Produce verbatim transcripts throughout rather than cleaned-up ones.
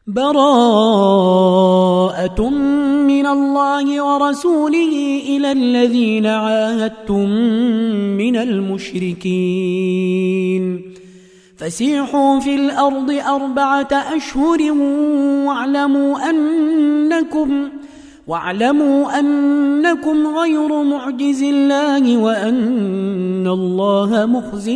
براءة من الله ورسوله إلى الذين عاهدتم من المشركين فسيحوا في الأرض أربعة أشهر واعلموا أنكم واعلموا أنكم غير معجز الله وأن الله مخزي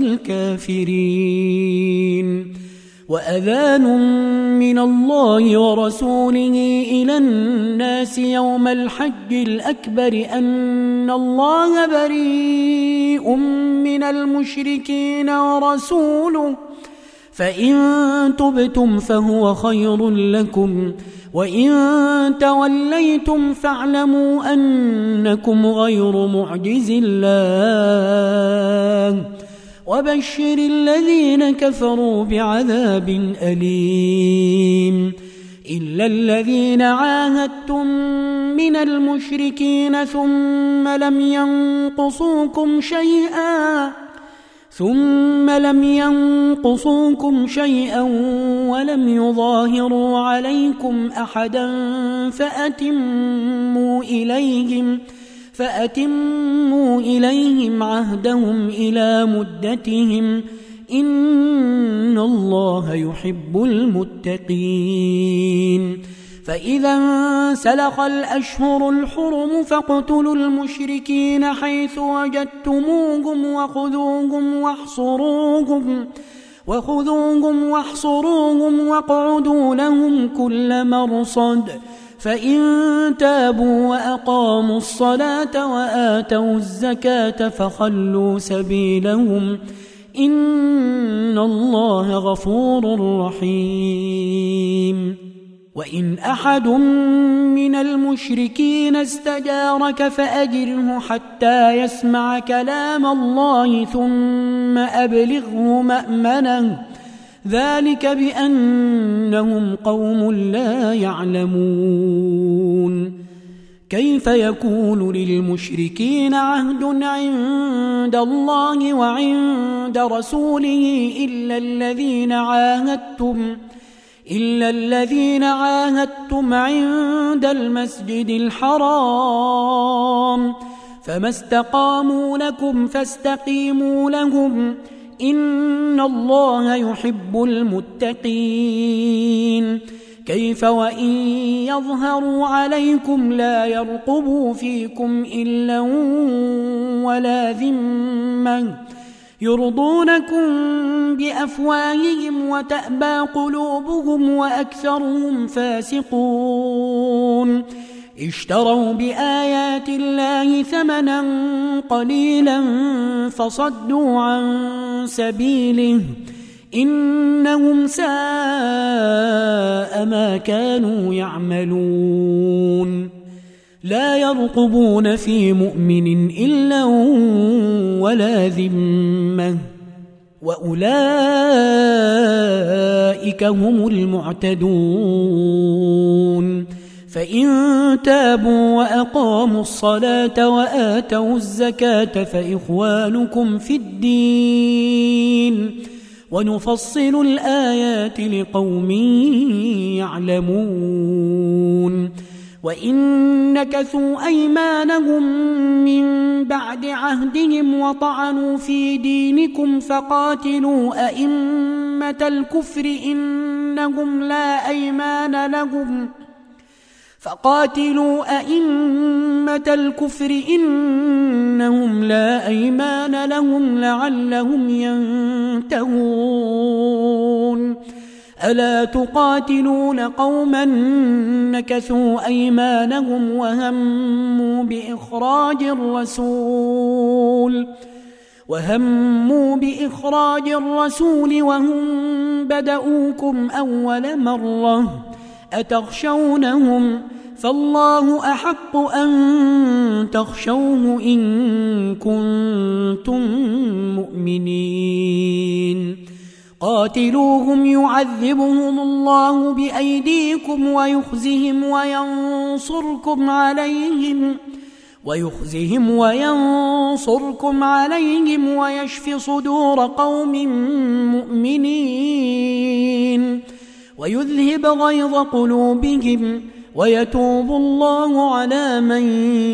الكافرين وأذان من الله ورسوله إلى الناس يوم الحج الأكبر أن الله بريء من المشركين ورسوله فإن تبتم فهو خير لكم وإن توليتم فاعلموا أنكم غير معجز الله وبشر الذين كفروا بعذاب أليم إلا الذين عاهدتم من المشركين ثم لم ينقصوكم شيئا ثم لم ينقصوكم شيئا ولم يظاهروا عليكم أحدا فأتموا إليهم فأتموا إليهم عهدهم إلى مدتهم إن الله يحب المتقين فإذا انسلخ الأشهر الحرم فاقتلوا المشركين حيث وجدتموهم وخذوهم واحصروهم وخذوهم واحصروهم واقعدوا لهم كل مرصد فإن تابوا وأقاموا الصلاة وآتوا الزكاة فخلوا سبيلهم إن الله غفور رحيم وإن أحد من المشركين استجارك فأجره حتى يسمع كلام الله ثم أبلغه مأمنه ذلك بأنهم قوم لا يعلمون كيف يكون للمشركين عهد عند الله وعند رسوله إلا الذين عاهدتم إلا الذين عاهدتم عند المسجد الحرام فما استقاموا لكم فاستقيموا لهم إن الله يحب المتقين كيف وإن يظهروا عليكم لا يرقبوا فيكم إلا ولا ذمة يرضونكم بأفواههم وتأبى قلوبهم وأكثرهم فاسقون اشتروا بآيات الله ثمنا قليلا فصدوا عن سبيله إنهم ساء ما كانوا يعملون لا يرقبون في مؤمن إلا ولا ذمة وأولئك هم المعتدون فإن تابوا وأقاموا الصلاة وآتوا الزكاة فإخوانكم في الدين ونفصل الآيات لقوم يعلمون وإن نكثوا أيمانهم من بعد عهدهم وطعنوا في دينكم فقاتلوا أئمة الكفر إنهم لا أيمان لهم فقاتلوا أئمة الكفر إنهم لا أيمان لهم لعلهم ينتهون ألا تقاتلون قوما نكثوا أيمانهم وهموا بإخراج الرسول وهموا بإخراج الرسول وهم بدؤوكم أول مرة أتخشونهم فالله أحق أن تخشوه إن كنتم مؤمنين قاتلوهم يعذبهم الله بأيديكم ويخزهم وينصركم عليهم ويخزهم وينصركم عليهم ويشف صدور قوم مؤمنين ويذهب غيظ قلوبهم ويتوب الله على من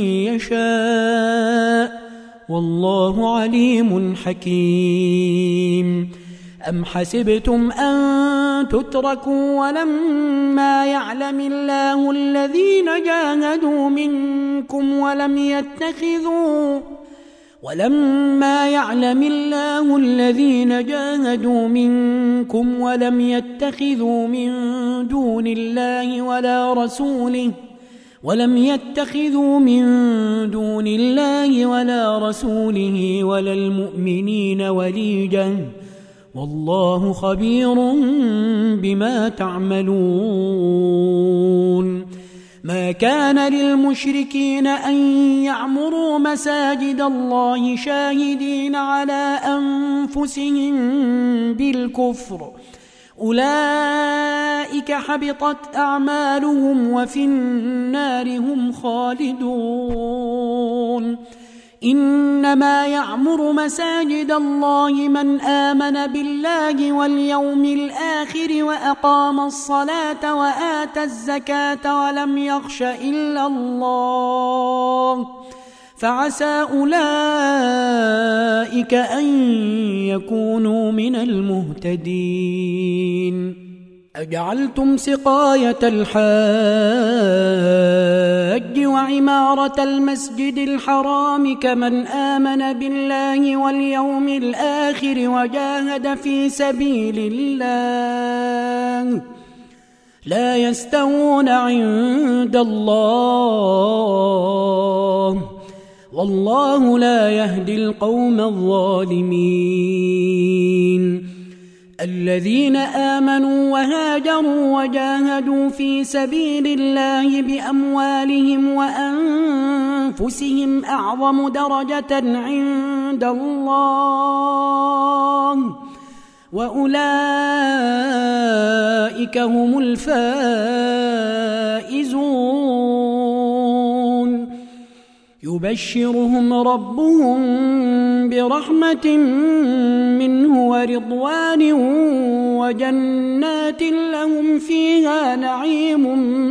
يشاء والله عليم حكيم. أم حسبتم أن تتركوا ولما يعلم الله الذين جاهدوا منكم ولم يتخذوا ولما يعلم الله الذين جاهدوا منكم ولم يتخذوا من دون الله ولا رسوله ولم يتخذوا من دون الله ولا رسوله ولا المؤمنين وليجا والله خبير بما تعملون. ما كان للمشركين أن يعمروا مساجد الله شاهدين على أنفسهم بالكفر أولئك حبطت أعمالهم وفي النار هم خالدون. إنما يعمر مساجد الله من آمن بالله واليوم الآخر وأقام الصلاة وآتى الزكاة ولم يخش إلا الله فعسى أولئك أن يكونوا من المهتدين. أجعلتم سقاية الحاج وعمارة المسجد الحرام كمن آمن بالله واليوم الآخر وجاهد في سبيل الله لا يستوون عند الله والله لا يهدي القوم الظالمين. الذين آمنوا وهاجروا وجاهدوا في سبيل الله بأموالهم وأنفسهم أعظم درجة عند الله وأولئك هم الفائزون. يبشرهم ربهم برحمة منه ورضوان وجنات لهم فيها نعيم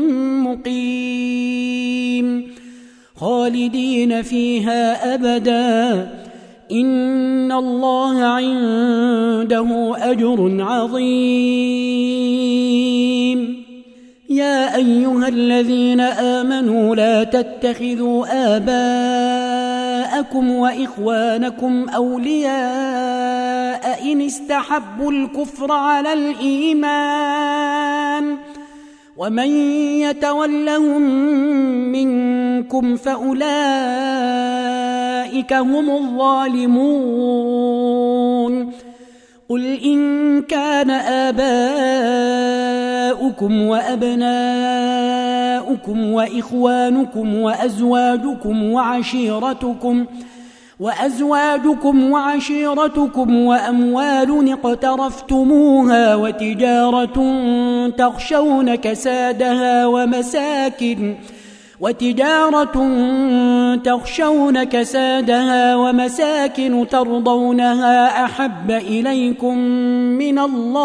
مقيم خالدين فيها أبدا إن الله عنده أجر عظيم. يا أيها الذين آمنوا لا تتخذوا آباءكم وإخوانكم أولياء إن استحبوا الكفر على الإيمان ومن يتولهم منكم فأولئك هم الظالمون. قل إن كان آباؤكم وأبناؤكم وإخوانكم وأزواجكم وعشيرتكم وأزواجكم وعشيرتكم وأموال اقترفتموها وتجارة تخشون كسادها ومساكن وتجارة تخشون كسادها ومساكن ترضونها أحب إليكم من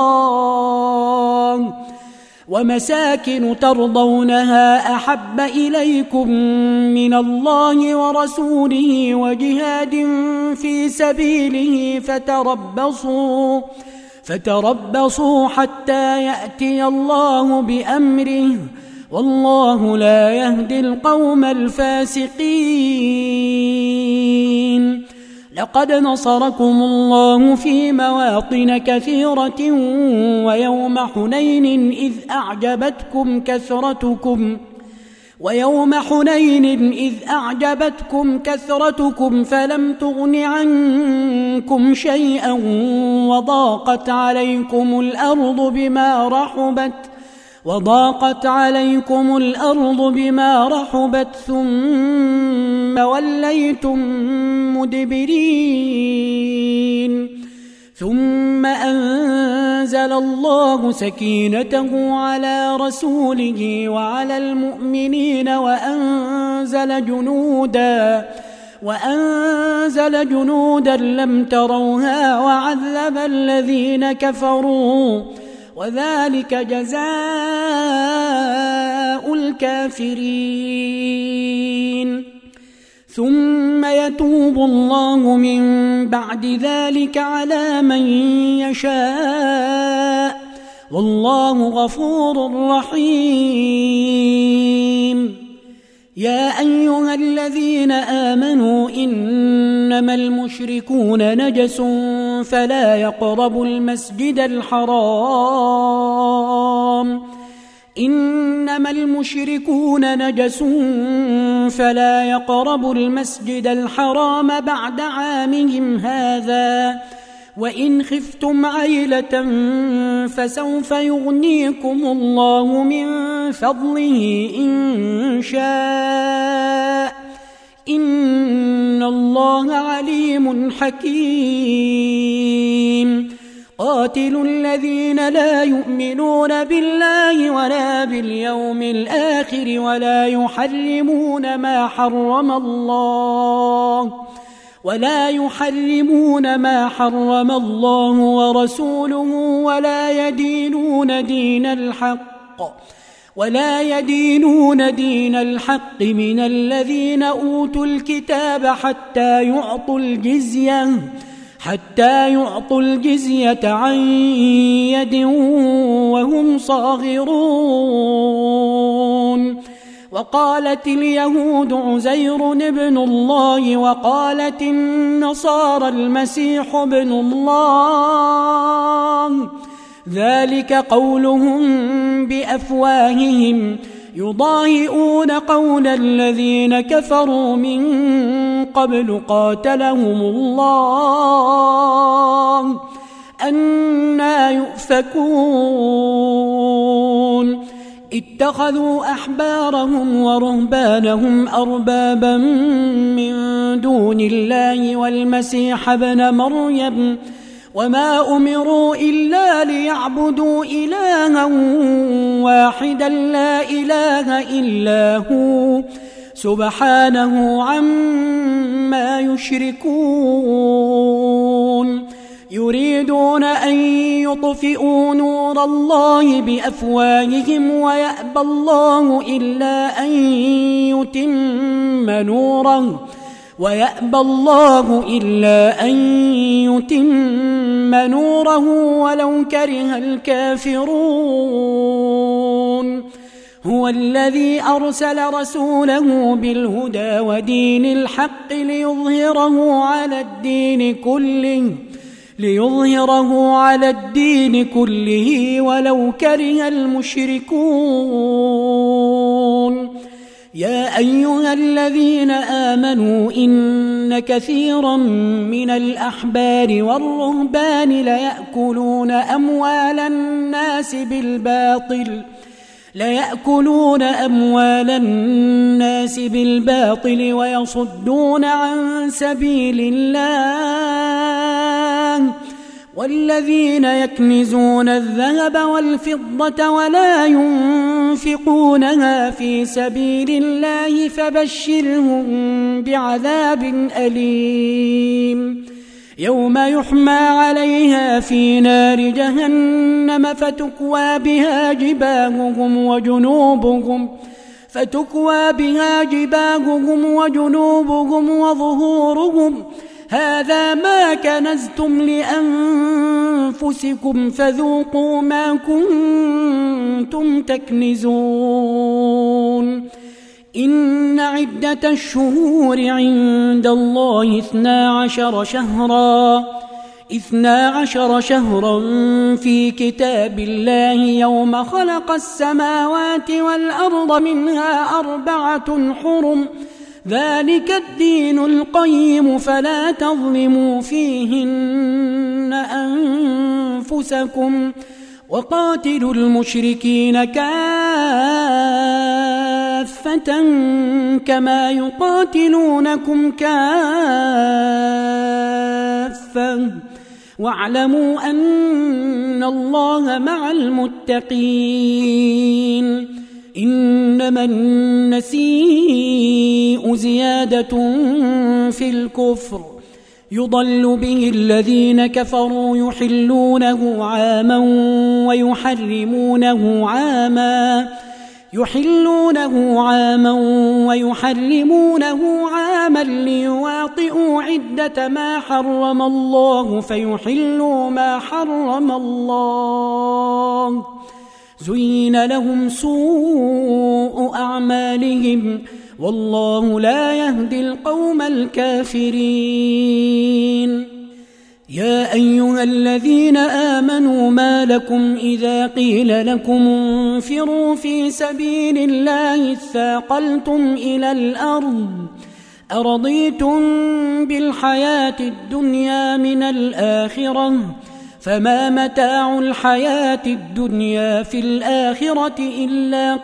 الله ومساكن ترضونها أحب إليكم من الله ورسوله وجهاد في سبيله فتربصوا فتربصوا حتى يأتي الله بأمره والله لا يهدي القوم الفاسقين. لقد نصركم الله في مواطن كثيرة ويوم حنين إذ أعجبتكم كثرتكم ويوم حنين إذ أعجبتكم كثرتكم فلم تغن عنكم شيئا وضاقت عليكم الأرض بما رحبت وضاقت عليكم الأرض بما رحبت ثم وليتم مدبرين ثم أنزل الله سكينته على رسوله وعلى المؤمنين وأنزل جنودا وأنزل جنودا لم تروها وعذب الذين كفروا وذلك جزاء الكافرين. ثم يتوب الله من بعد ذلك على من يشاء والله غفور رحيم. يا أيها الذين آمنوا إنما المشركون نجس فلا يقربوا المسجد الحرام إنما المشركون نجس فلا يقربوا المسجد الحرام بعد عامهم هذا وإن خفتم عيلة فسوف يغنيكم الله من فضله إن شاء إن الله عليم حكيم. قاتلوا الذين لا يؤمنون بالله ولا باليوم الآخر ولا يحرمون ما حرم الله ولا يحرمون ما حرم الله ورسوله ولا يدينون دين الحق ولا يدينون دين الحق من الذين أوتوا الكتاب حتى يعطوا الجزية حتى يعطوا الجزية عن يد وهم صاغرون. وقالت اليهود عزير ابن الله وقالت النصارى المسيح ابن الله ذلك قولهم بأفواههم يضاهئون قول الذين كفروا من قبل قاتلهم الله أنى يؤفكون. اتخذوا أحبارهم ورهبانهم أربابا من دون الله والمسيح ابن مريم وما أمروا إلا ليعبدوا إلها واحدا لا إله إلا هو سبحانه عما يشركون. يريدون أن يطفئوا نور الله بأفواههم ويأبى الله إلا أن يتم نوره ويأبى الله إلا أن يتم نوره ولو كره الكافرون. هو الذي أرسل رسوله بالهدى ودين الحق ليظهره على الدين كله ليظهره على الدين كله ولو كره المشركون. يا أيها الذين آمنوا إن كثيرا من الأحبار والرهبان ليأكلون أموال الناس بالباطل ليأكلون أموال الناس بالباطل ويصدون عن سبيل الله والذين يكنزون الذهب والفضة ولا ينفقونها في سبيل الله فبشرهم بعذاب أليم. يوم يحمى عليها في نار جهنم فتكوى بها جباههم وجنوبهم فتكوى بها جباههم وجنوبهم وظهورهم هذا ما كنزتم لأنفسكم فذوقوا ما كنتم تكنزون. إن عدة الشهور عند الله اثنا عشر شهرا اثنا عشر شهرا في كتاب الله يوم خلق السماوات والأرض منها أربعة حرم ذلك الدين القيم فلا تظلموا فيهن أنفسكم وقاتلوا المشركين كافة كما يقاتلونكم كافة واعلموا أن الله مع المتقين. إنما النسيء زيادة في الكفر يضل به الذين كفروا يحلونه عاما ويحرمونه عاما يحلونه عاما ويحرمونه عاما ليواطئوا عدة ما حرم الله فيحلوا ما حرم الله زين لهم سوء أعمالهم والله لا يهدي القوم الكافرين. يا أيها الذين آمنوا ما لكم إذا قيل لكم انفروا في سبيل الله اثاقلتم إلى الأرض أرضيتم بالحياة الدنيا من الآخرة فما متاع الحياة الدنيا في الآخرة إلا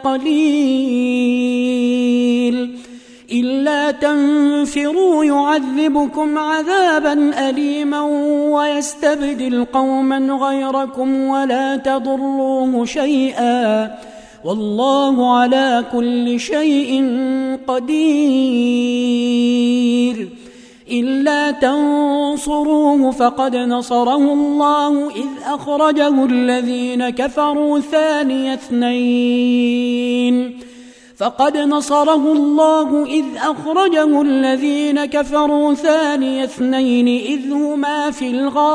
قليل إلا تنفروا يعذبكم عذابا أليما ويستبدل قوما غيركم ولا تضروه شيئا والله على كل شيء قدير. إلا تنصروه فقد نصره الله إذ أخرجه الذين كفروا ثاني اثنين فقد نصره الله إذ أخرجه الذين كفروا ثاني اثنين إذ هما في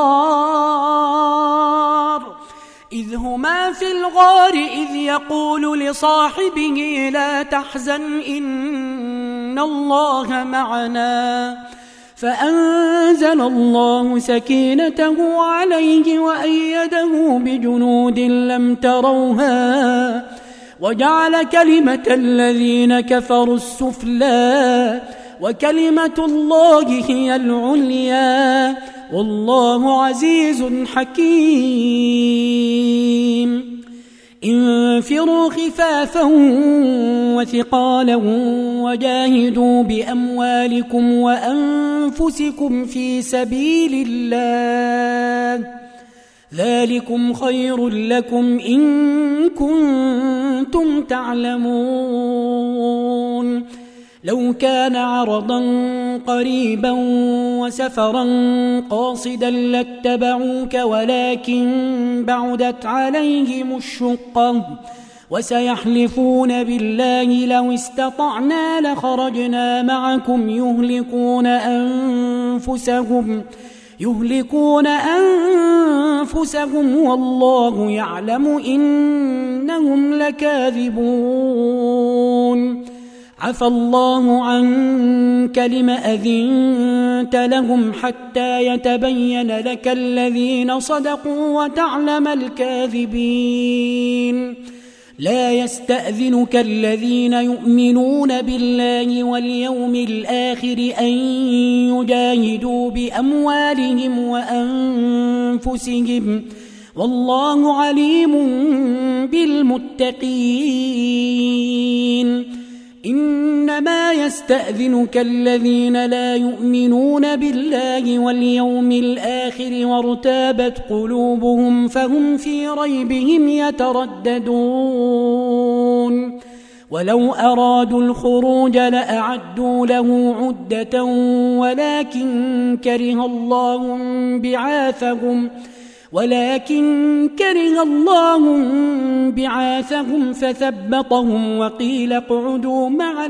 الغار إذ هما في الغار إذ يقول لصاحبه لا تحزن إن الله معنا فأنزل الله سكينته عليه وأيده بجنود لم تروها وجعل كلمة الذين كفروا السفلى وكلمة الله هي العليا والله عزيز حكيم. انفروا خفافا وثقالا وجاهدوا بأموالكم وأنفسكم في سبيل الله ذلكم خير لكم إن كنتم تعلمون. لو كان عرضا قريبا وسفرا قاصدا لاتبعوك ولكن بعدت عليهم الشقة وسيحلفون بالله لو استطعنا لخرجنا معكم يهلكون أنفسهم يهلكون أنفسهم والله يعلم إنهم لكاذبون. عفى الله عنك لم أذنت لهم حتى يتبين لك الذين صدقوا وتعلم الكاذبين. لا يستأذنك الذين يؤمنون بالله واليوم الآخر أن يجاهدوا بأموالهم وأنفسهم والله عليم بالمتقين. إنما يستأذنك الذين لا يؤمنون بالله واليوم الآخر وارتابت قلوبهم فهم في ريبهم يترددون. ولو أرادوا الخروج لأعدوا له عدة ولكن كره الله بعاثهم ولكن كره الله بعاثهم فثبطهم وقيل اقعدوا مع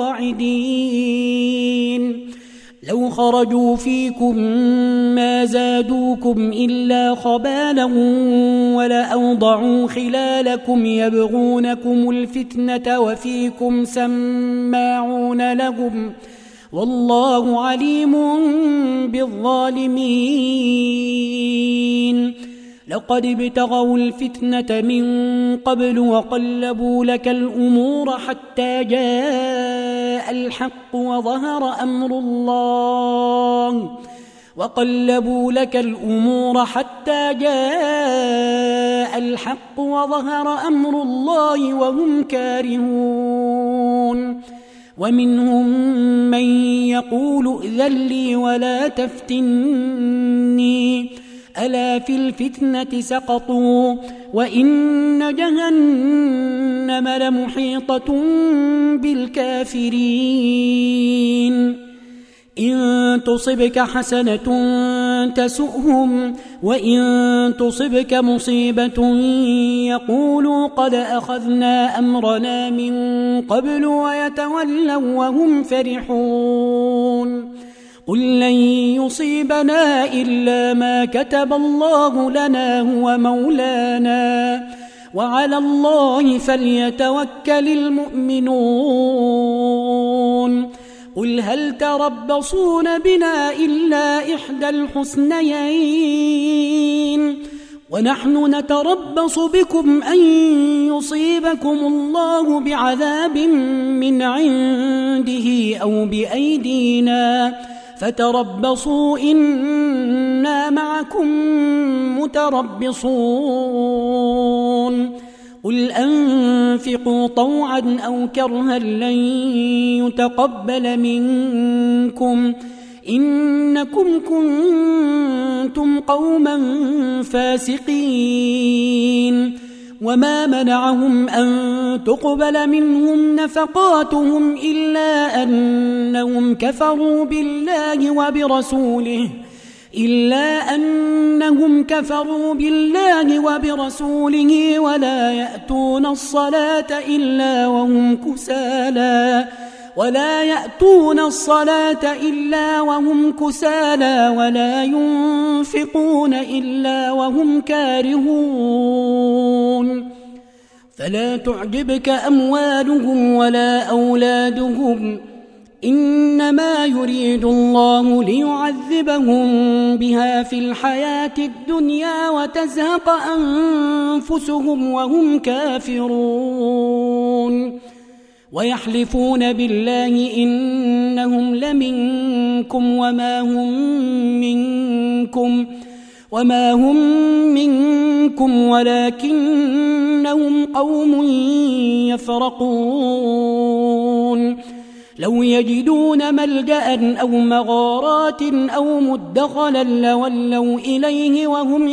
القاعدين. لو خرجوا فيكم ما زادوكم إلا خبالا ولأوضعوا خلالكم يبغونكم الفتنة وفيكم سماعون لهم والله عليم بالظالمين. لقد ابتغوا الفتنة من قبل وقلبوا لك الأمور حتى جاء الحق وظهر أمر الله وقلبوا لك الأمور حتى جاء الحق وظهر أمر الله وهم كارهون. ومنهم من يقول ائذن لي ولا تفتني ألا في الفتنة سقطوا وإن جهنم لمحيطة بالكافرين. إن تصبك حسنة تسؤهم وإن تصبك مصيبة يقولوا قد أخذنا أمرنا من قبل ويتولوا وهم فرحون قل لن يصيبنا إلا ما كتب الله لنا هو مولانا وعلى الله فليتوكل المؤمنون قل هل تربصون بنا إلا إحدى الحسنيين ونحن نتربص بكم أن يصيبكم الله بعذاب من عنده أو بأيدينا فتربصوا إنا معكم متربصون قل أنفقوا طوعا أو كرها لن يتقبل منكم إنكم كنتم قوما فاسقين وما منعهم أن تقبل منهم نفقاتهم إلا أنهم كفروا بالله وبرسوله إلا أنهم كفروا بالله وبرسوله ولا يأتون الصلاة إلا وهم كسالى ولا يأتون الصلاة إلا وهم كسالى ولا ينفقون إلا وهم كارهون فلا تعجبك أموالهم ولا أولادهم إنما يريد الله ليعذبهم بها في الحياة الدنيا وتزهق أنفسهم وهم كافرون ويحلفون بالله إنهم لمنكم وما هم منكم وما هم منكم ولكنهم قوم يفرقون لو يجدون ملجأ أو مغارات أو مدخلا لولوا إليه وهم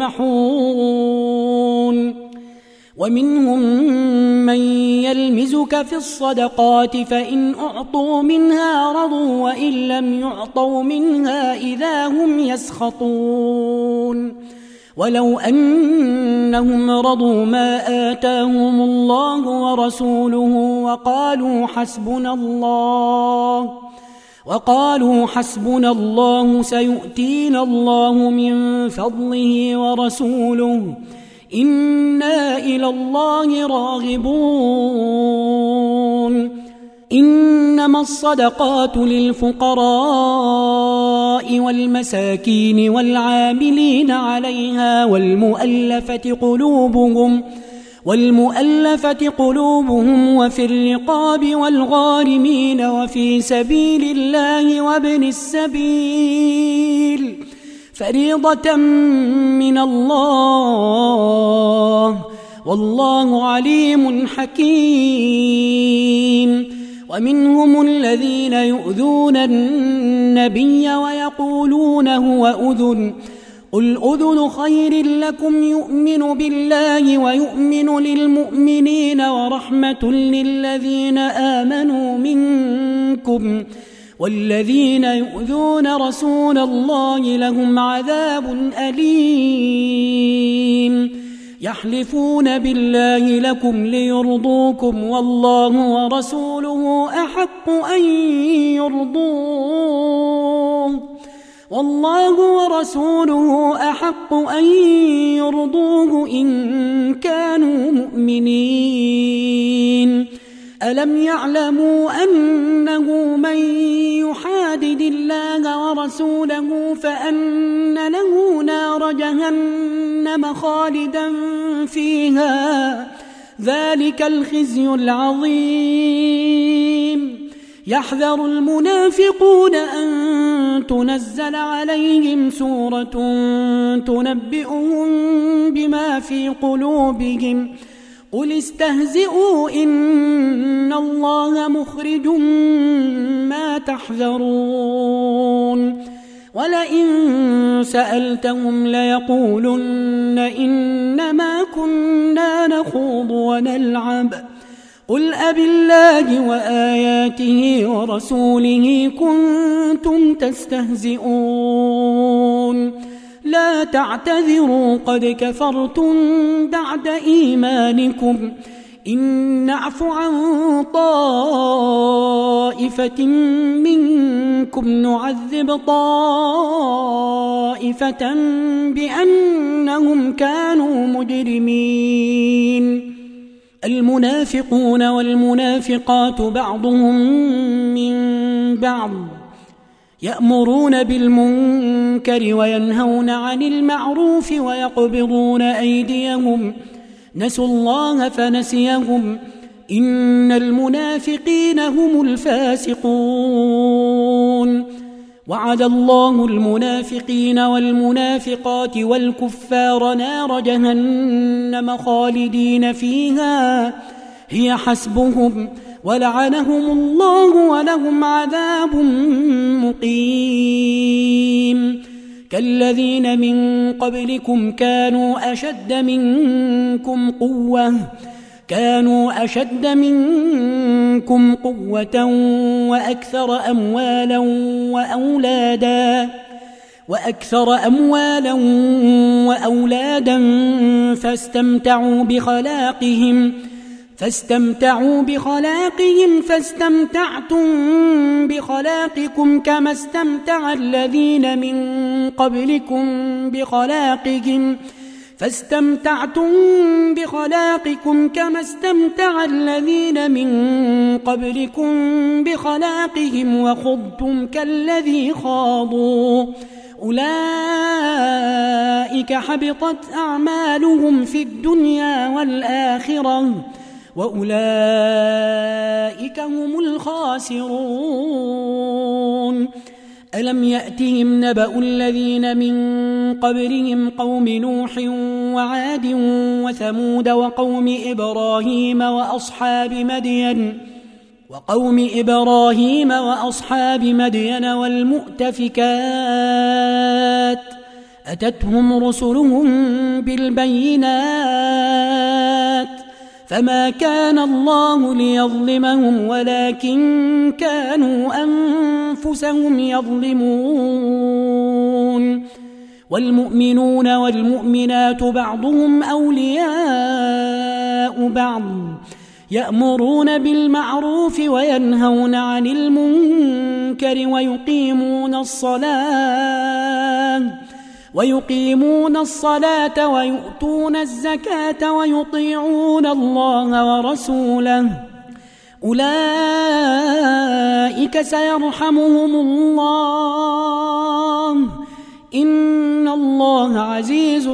يجمحون ومنهم من يلمزك في الصدقات فإن أعطوا منها رضوا وإن لم يعطوا منها إذا هم يسخطون ولو أنهم رضوا ما آتاهم الله ورسوله وقالوا حسبنا الله وقالوا حسبنا الله سيؤتينا الله من فضله ورسوله إنا إلى الله راغبون إنما الصدقات للفقراء والمساكين والعاملين عليها والمؤلفة قلوبهم والمؤلفة قلوبهم وفي الرقاب والغارمين وفي سبيل الله وابن السبيل فريضة من الله والله عليم حكيم ومنهم الذين يؤذون النبي ويقولون هو أذن قل أذن خير لكم يؤمن بالله ويؤمن للمؤمنين ورحمة للذين آمنوا منكم والذين يؤذون رسول الله لهم عذاب أليم يحلفون بالله لكم ليرضوكم والله ورسوله أحق أن يرضوه والله ورسوله أحق أن يرضوه إن كانوا مؤمنين ألم يعلموا أنه من يحادد الله ورسوله فأن له نار جهنم خالدا فيها ذلك الخزي العظيم يحذر المنافقون أن تنزل عليهم سورة تنبئهم بما في قلوبهم قل استهزئوا إن الله مخرج ما تحذرون ولئن سألتهم ليقولن إنما كنا نخوض ونلعب قل أبالله وآياته ورسوله كنتم تستهزئون لا تعتذروا قد كفرتم بعد إيمانكم إن نعف عن طائفة منكم نعذب طائفة بأنهم كانوا مجرمين المنافقون والمنافقات بعضهم من بعض يأمرون بالمنكر وينهون عن المعروف ويقبضون أيديهم نسوا الله فنسيهم إن المنافقين هم الفاسقون وعد الله المنافقين والمنافقات والكفار نار جهنم خالدين فيها هي حسبهم ولعنهم الله ولهم عذاب مقيم كالذين من قبلكم كانوا أشد منكم قوة كانوا أشد منكم قوة وأكثر أموالا وأولادا وأكثر أموالا وأولادا فاستمتعوا بخلاقهم فاستمتعوا بخلاقهم فاستمتعتم بخلاقكم كما استمتع الذين من قبلكم بخلاقهم فاستمتعتم بخلاقكم كما استمتع الذين من قبلكم بخلاقهم وخضتم كالذي خاضوا أولئك حبطت أعمالهم في الدنيا والآخرة وأولئك هم الخاسرون ألم يأتهم نبأ الذين من قبلهم قوم نوح وعاد وثمود وقوم إبراهيم وأصحاب مدين وقوم إبراهيم وأصحاب مدين والمؤتفكات أتتهم رسلهم بالبينات فما كان الله ليظلمهم ولكن كانوا أنفسهم يظلمون والمؤمنون والمؤمنات بعضهم أولياء بعض يأمرون بالمعروف وينهون عن المنكر ويقيمون الصلاة ويقيمون الصلاة ويؤتون الزكاة ويطيعون الله ورسوله أولئك سيرحمهم الله إن الله عزيز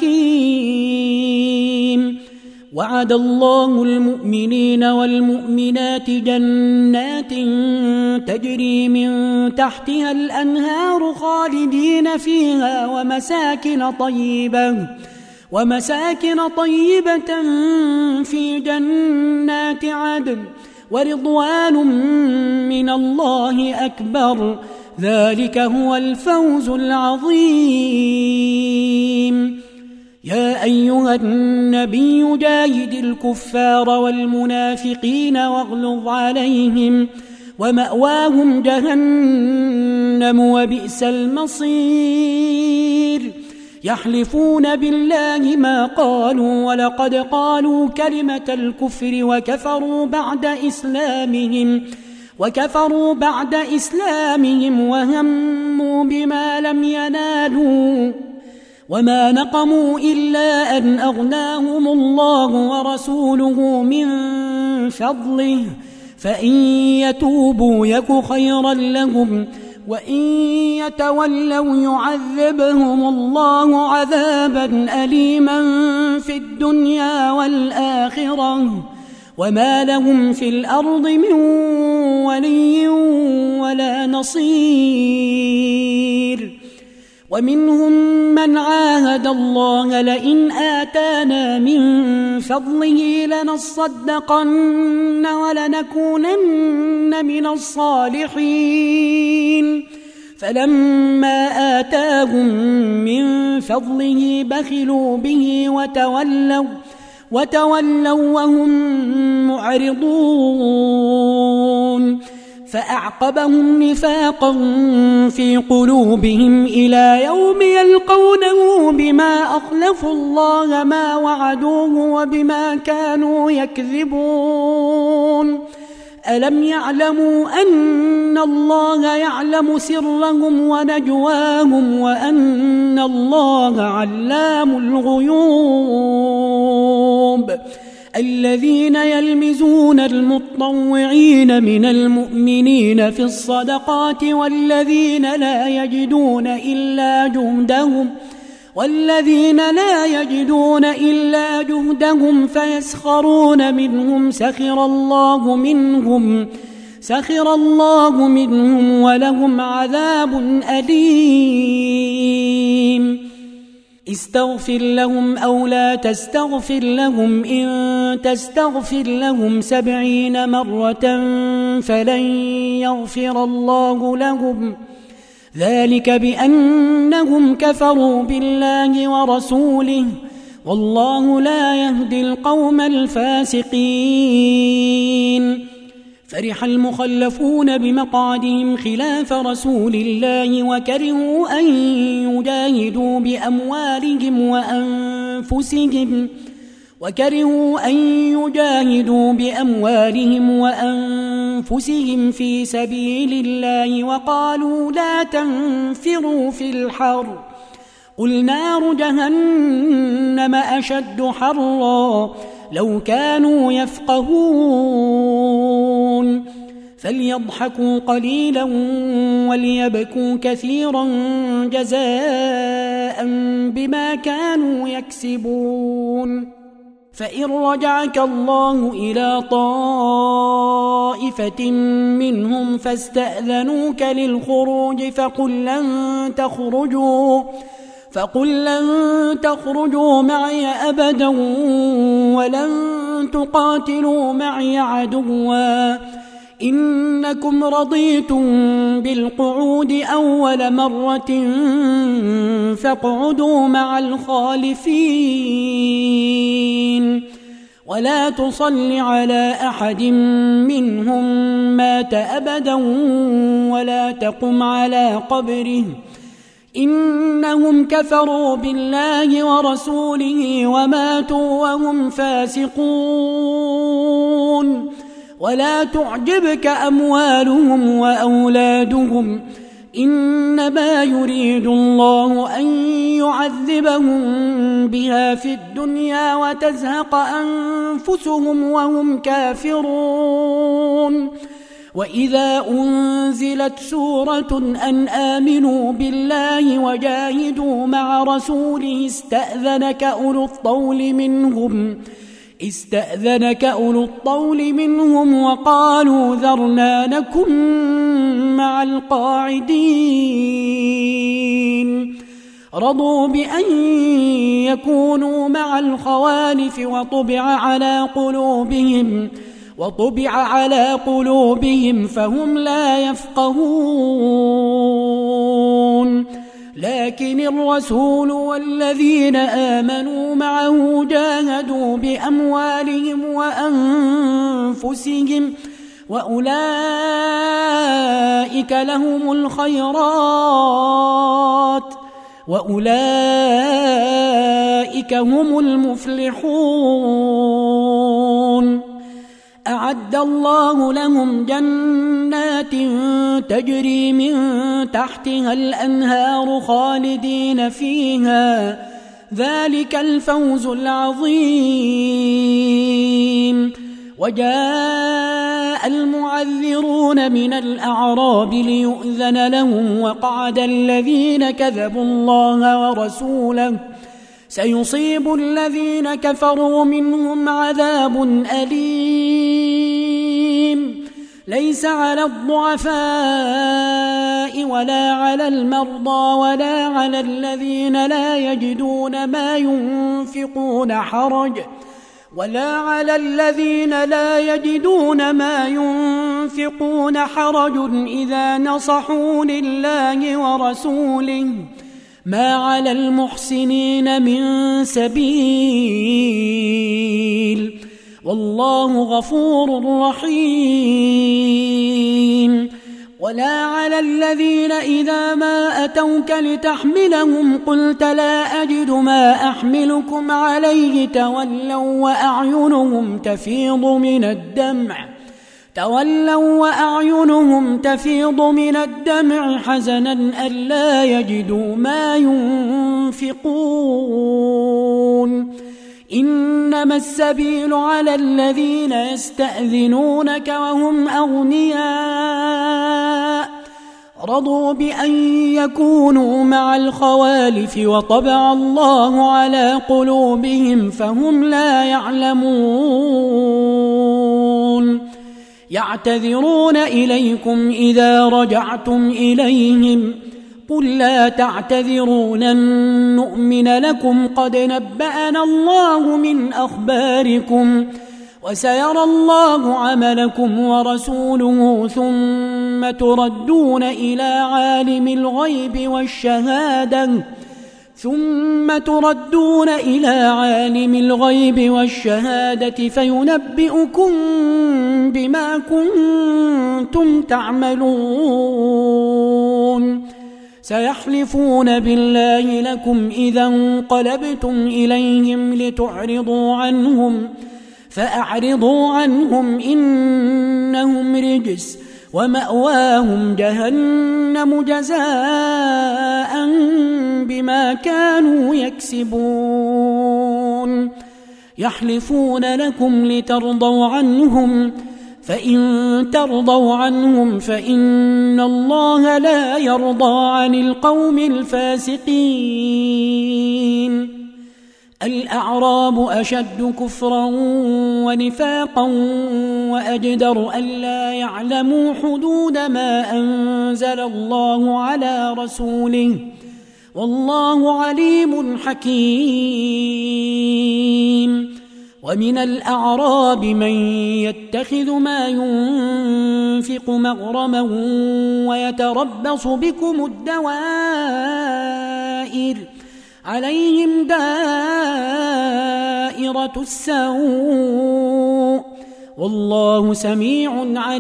حكيم وعد الله المؤمنين والمؤمنات جنات تجري من تحتها الأنهار خالدين فيها ومساكن طيبة ومساكن طيبة في جنات عدن ورضوان من الله أكبر ذلك هو الفوز العظيم يا أيها النبي جاهد الكفار والمنافقين واغلظ عليهم ومأواهم جهنم وبئس المصير يحلفون بالله ما قالوا ولقد قالوا كلمة الكفر وكفروا بعد إسلامهم وكفروا بعد إسلامهم وهموا بما لم ينالوا وما نقموا إلا أن أغناهم الله ورسوله من فضله فإن يتوبوا يك خيرا لهم وإن يتولوا يعذبهم الله عذابا أليما في الدنيا والآخرة وما لهم في الأرض من ولي ولا نصير ومنهم من عاهد الله لئن آتانا من فضله لنصدقن ولنكونن من الصالحين فلما آتاهم من فضله بخلوا به وتولوا وتولوا وهم معرضون معرضون فأعقبهم نفاقا في قلوبهم إلى يوم يلقونه بما أخلفوا الله ما وعدوه وبما كانوا يكذبون ألم يعلموا أن الله يعلم سرهم ونجواهم وأن الله علام الغيوب الذين يلمزون المطوعين من المؤمنين في الصدقات والذين لا يجدون إلا جهدهم والذين لا يجدون إلا جهدهم فيسخرون منهم سخر الله منهم سخر الله منهم ولهم عذاب أليم استغفر لهم أو لا تستغفر لهم إن تستغفر لهم سبعين مرة فلن يغفر الله لهم ذلك بأنهم كفروا بالله ورسوله والله لا يهدي القوم الفاسقين فرح المخلفون بمقعدهم خلاف رسول الله وكرهوا أن يجاهدوا بأموالهم وأنفسهم وكرهوا أن يجاهدوا بأموالهم وأنفسهم في سبيل الله وقالوا لا تنفروا في الحر قل نار جهنم أشد حرا لو كانوا يفقهون فليضحكوا قليلا وليبكوا كثيرا جزاء بما كانوا يكسبون فإن رجعك الله إلى طائفة منهم فاستأذنوك للخروج فقل لن تخرجوا فقل لن تخرجوا معي أبدا ولن تقاتلوا معي عدوا إنكم رضيتم بالقعود أول مرة فاقعدوا مع الخالفين ولا تصل على أحد منهم مات أبدا ولا تقم على قبره إنهم كفروا بالله ورسوله وماتوا وهم فاسقون ولا تعجبك أموالهم وأولادهم إنما يريد الله أن يعذبهم بها في الدنيا وتزهق أنفسهم وهم كافرون وإذا أنزلت سورة أن آمنوا بالله وجاهدوا مع رسوله استأذنك أولو الطول منهم استأذنك أولو الطول منهم وقالوا ذرنا نكن مع القاعدين رضوا بأن يكونوا مع الخوالف وطبع على قلوبهم وطبع على قلوبهم فهم لا يفقهون لكن الرسول والذين آمنوا معه جاهدوا بأموالهم وأنفسهم وأولئك لهم الخيرات وأولئك هم المفلحون أعد الله لهم جنات تجري من تحتها الأنهار خالدين فيها ذلك الفوز العظيم وجاء المعذرون من الأعراب ليؤذن لهم وقعد الذين كذبوا الله ورسوله سيصيب الذين كفروا منهم عذاب أليم ليس على الضعفاء ولا على المرضى ولا على الذين لا يجدون ما ينفقون حرج ولا على الذين لا يجدون ما ينفقون حرج إذا نصحوا لله ورسوله ما على المحسنين من سبيل والله غفور رحيم. ولا على الذين إذا ما أتوك لتحملهم قلت لا أجد ما أحملكم عليه تولوا وأعينهم تفيض من الدمع تولوا وأعينهم تفيض من الدمع حزنا ألا يجدوا ما ينفقون. إنما السبيل على الذين يستأذنونك وهم أغنياء رضوا بأن يكونوا مع الخوالف وطبع الله على قلوبهم فهم لا يعلمون. يعتذرون إليكم إذا رجعتم إليهم قل لا تعتذروا لن نؤمن لكم قد نبأنا الله من أخباركم وسيرى الله عملكم ورسوله ثم تردون إلى عالم الغيب والشهادة ثم تردون إلى عالم الغيب والشهادة فينبئكم بما كنتم تعملون. سيحلفون بالله لكم إذا انقلبتم إليهم لتعرضوا عنهم فأعرضوا عنهم إنهم رجس ومأواهم جهنم جزاء بما كانوا يكسبون. يحلفون لكم لترضوا عنهم فإن ترضوا عنهم فإن الله لا يرضى عن القوم الفاسقين. الأعراب أشد كفرا ونفاقا وأجدر ألا يعلموا حدود ما أنزل الله على رسوله والله عليم حكيم. ومن الأعراب من يتخذ ما ينفق مغرما ويتربص بكم الدوائر عليهم دائرة السوء والله سميع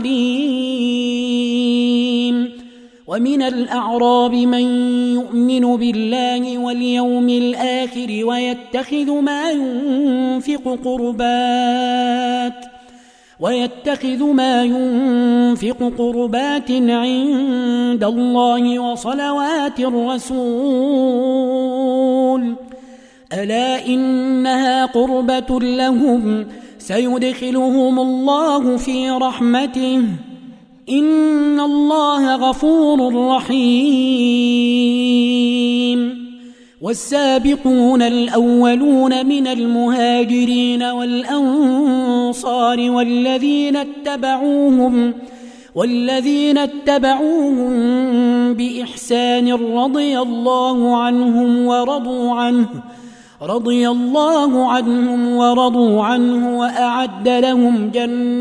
عليم. ومن الأعراب من يؤمن بالله واليوم الآخر ويتخذ ما ينفق قربات ويتخذ ما ينفق قربات عند الله وصلوات الرسول ألا إنها قربة لهم سيدخلهم الله في رحمته إن الله غفور رحيم. والسابقون الأولون من المهاجرين والأنصار والذين اتبعوهم والذين اتبعوهم بإحسان رضي الله عنهم ورضوا عنه رضي الله عنهم ورضوا عنه وأعد لهم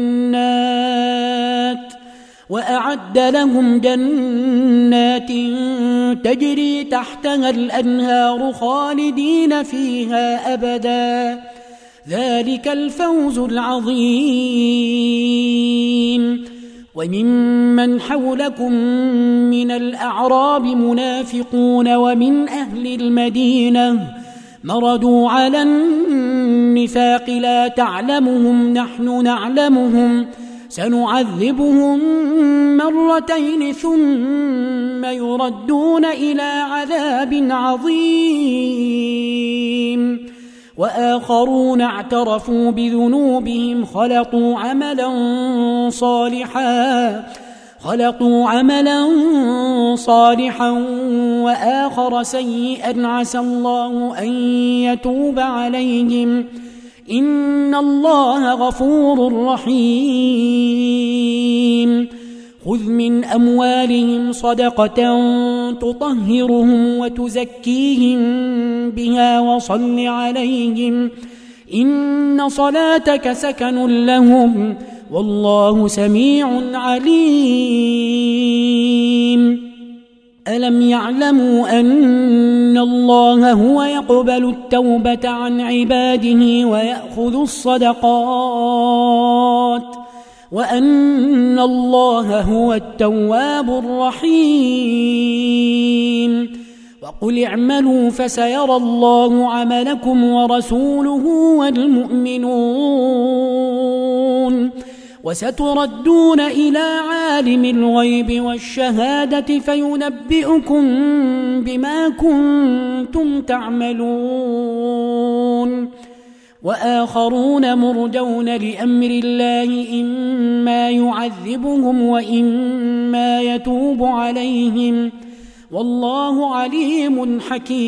جنات وأعد لهم جنات تجري تحتها الأنهار خالدين فيها أبدا ذلك الفوز العظيم. وممن حولكم من الأعراب منافقون ومن أهل المدينة مردوا على النفاق لا تعلمهم نحن نعلمهم سنعذبهم مرتين ثم يردون إلى عذاب عظيم. وآخرون اعترفوا بذنوبهم خلطوا عملا صالحا خلطوا عملا صالحا وآخر سيئا عسى الله أن يتوب عليهم إن الله غفور رحيم. خذ من أموالهم صدقة تطهرهم وتزكيهم بها وصل عليهم إن صلاتك سكن لهم والله سميع عليم. ألم يعلموا أن الله هو يقبل التوبة عن عباده ويأخذ الصدقات وأن الله هو التواب الرحيم وقل اعملوا فسيرى الله عملكم ورسوله والمؤمنون وستردون إلى عالم الغيب والشهادة فينبئكم بما كنتم تعملون وآخرون مرجون لأمر الله إما يعذبهم وإما يتوب عليهم والله عليم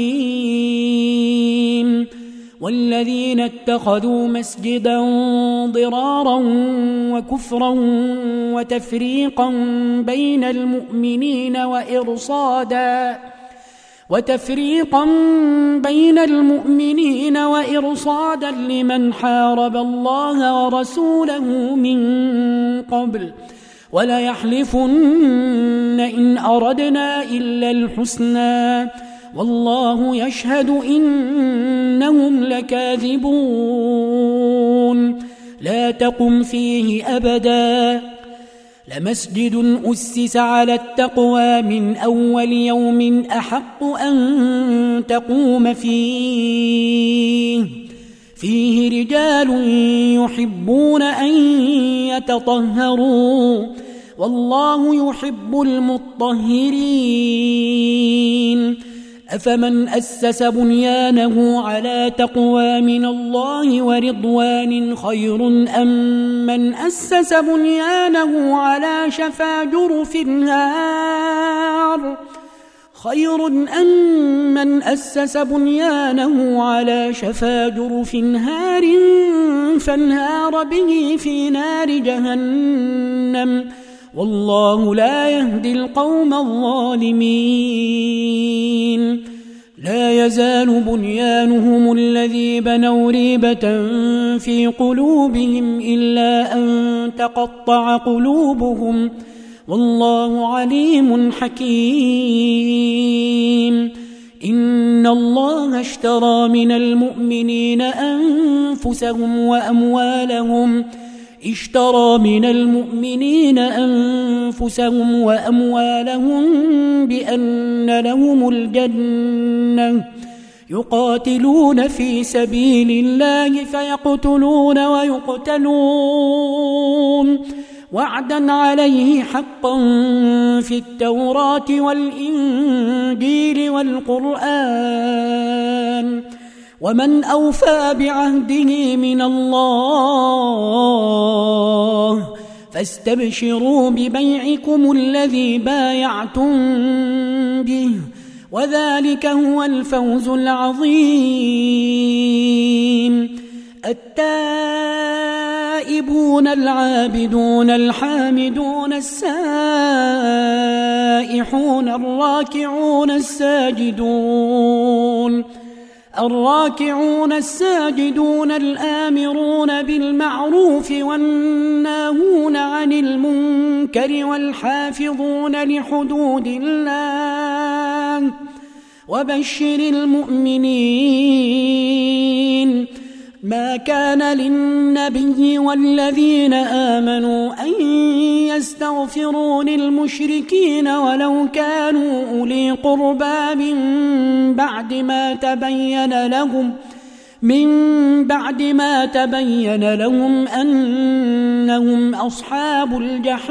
حكيم والذين اتخذوا مسجدا ضرارا وكفرا وتفريقا بين المؤمنين وإرصادا وتفريقا بين المؤمنين وإرصادا لمن حارب الله ورسوله من قبل وليحلفن إن أردنا إلا الحسنى والله يشهد إنهم لكاذبون لا تقم فيه أبدا لمسجد أسس على التقوى من أول يوم أحق أن تقوم فيه فيه رجال يحبون أن يتطهروا والله يحب المطهرين أفمن أسس بنيانه على تقوى من الله ورضوان خير أم من أسس بنيانه على شفا جرف نار خير أم من أسس بنيانه على شفا جرف نار فانهار به في نار جهنم والله لا يهدي القوم الظالمين لا يزال بنيانهم الذي بنوا ريبة في قلوبهم إلا أن تقطع قلوبهم والله عليم حكيم إن الله اشترى من المؤمنين أنفسهم وأموالهم اشترى من المؤمنين أنفسهم وأموالهم بأن لهم الجنة يقاتلون في سبيل الله فيقتلون ويقتلون وعدا عليه حقا في التوراة والإنجيل والقرآن ومن أوفى بعهده من الله فاستبشروا ببيعكم الذي بايعتم به وذلك هو الفوز العظيم التائبون العابدون الحامدون السائحون الراكعون الساجدون الراكعون الساجدون الآمرون بالمعروف والناهون عن المنكر والحافظون لحدود الله وبشر المؤمنين ما كان للنبي والذين آمنوا أن يستغفروا للمشركين ولو كانوا أولي قربى من بعد ما تبين لهم من بعد ما تبين لهم أنهم أصحاب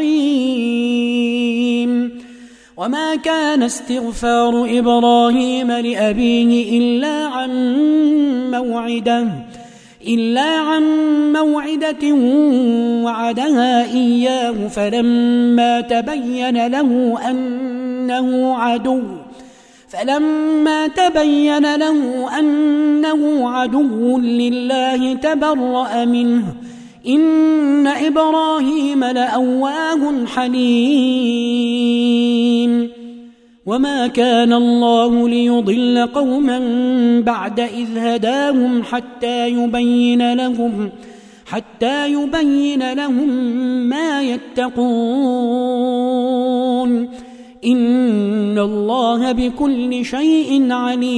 الجحيم وما كان استغفار إبراهيم لأبيه إلا عن موعدة إلا عن موعدة وعدها إياه فلما تبين له أنه عدو فلما تبين له أنه عدو لله تبرأ منه إن إبراهيم لأواه حليم وما كان الله ليضل قوما بعد إذ هداهم حتى يبين لهم حتى يبين لهم ما يتقون إن الله بكل شيء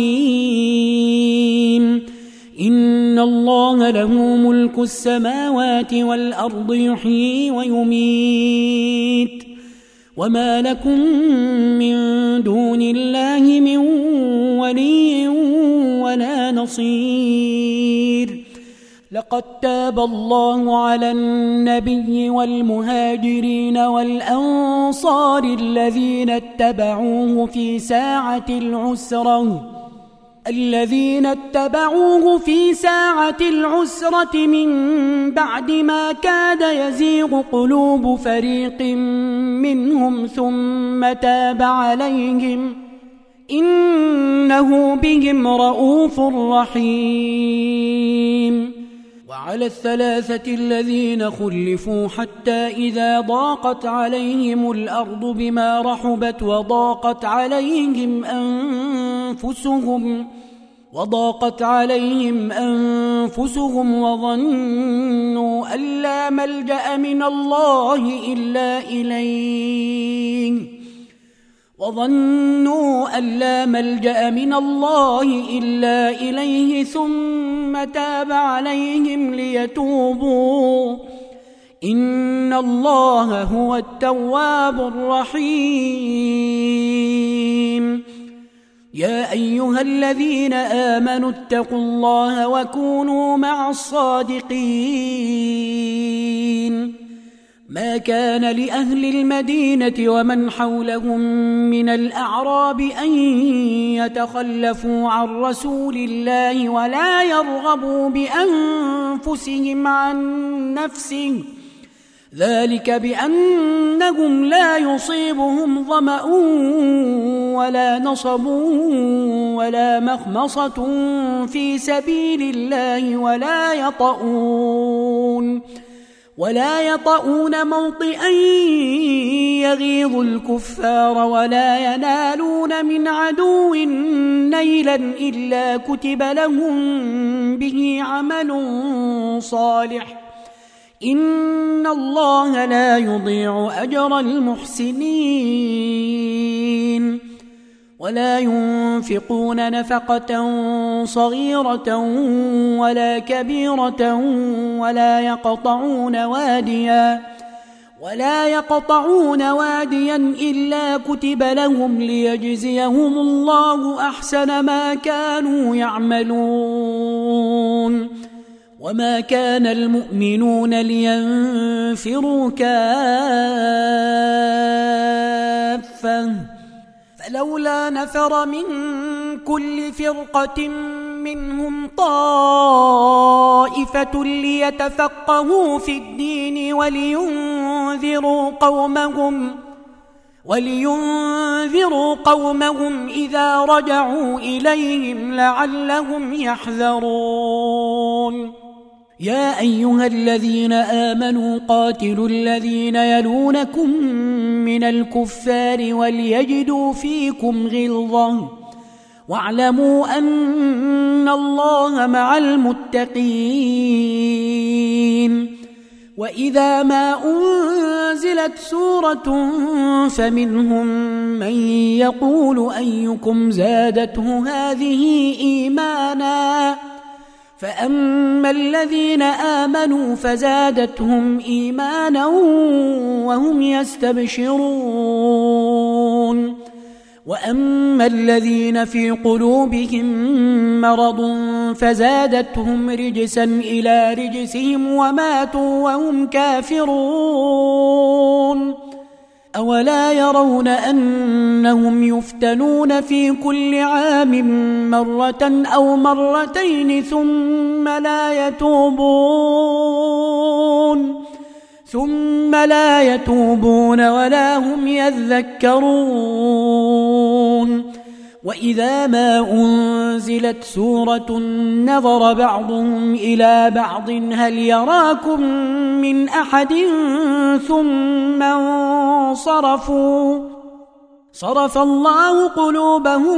عليم إن الله له ملك السماوات والأرض يحيي ويميت وما لكم من دون الله من ولي ولا نصير لقد تاب الله على النبي والمهاجرين والأنصار الذين اتبعوه في ساعة العسرة الذين اتبعوه في ساعة العسرة من بعد ما كاد يزيغ قلوب فريق منهم ثم تاب عليهم إنه بهم رءوف رحيم وعلى الثلاثة الذين خلفوا حتى إذا ضاقت عليهم الأرض بما رحبت وضاقت عليهم أنفسهم وضاقت عليهم أنفسهم وظنوا أن لا ملجأ من الله إلا إليه وظنوا أن لا ملجأ من الله إلا إليه ثم تاب عليهم ليتوبوا إن الله هو التواب الرحيم يا أيها الذين آمنوا اتقوا الله وكونوا مع الصادقين ما كان لأهل المدينة ومن حولهم من الأعراب أن يتخلفوا عن رسول الله ولا يرغبوا بأنفسهم عن نفسه ذلك بأنهم لا يصيبهم ظمأ ولا نصب ولا مخمصة في سبيل الله ولا يطؤون ولا يطؤون موطئا يغيظ الكفار ولا ينالون من عدو نيلا إلا كتب لهم به عمل صالح إن الله لا يضيع أجر المحسنين ولا ينفقون نفقة صغيرة ولا كبيرة ولا يقطعون واديا ولا يقطعون واديا إلا كتب لهم ليجزيهم الله أحسن ما كانوا يعملون وما كان المؤمنون لينفروا كافة فلولا نفر من كل فرقة منهم طائفة ليتفقهوا في الدين ولينذروا قومهم ولينذروا قومهم إذا رجعوا إليهم لعلهم يحذرون يا أيها الذين آمنوا قاتلوا الذين يلونكم من الكفار وليجدوا فيكم غلظة واعلموا أن الله مع المتقين وإذا ما أنزلت سورة فمنهم من يقول أيكم زادته هذه إيمانا فأما الذين آمنوا فزادتهم إيمانا وهم يستبشرون وأما الذين في قلوبهم مرض فزادتهم رجسا إلى رجسهم وماتوا وهم كافرون أولا يرون أنهم يفتنون في كل عام مرة أو مرتين ثم لا يتوبون ثم لا يتوبون ولا هم يذكرون وإذا ما أنزلت سورة نظر بعضهم إلى بعض هل يراكم من أحد ثم انصرفوا صرف الله قلوبهم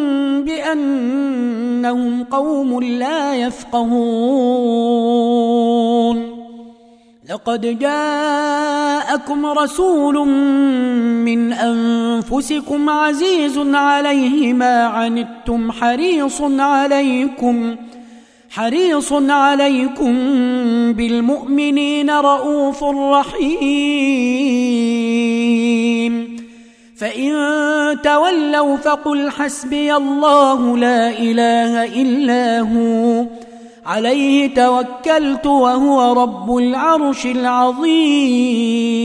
بأنهم قوم لا يفقهون لقد جاء جاءكم رسول من أنفسكم عزيز عليه ما عنتم حريص عليكم حريص عليكم بالمؤمنين رؤوف رحيم فإن تولوا فقل حسبي الله لا إله إلا هو عليه توكلت وهو رب العرش العظيم.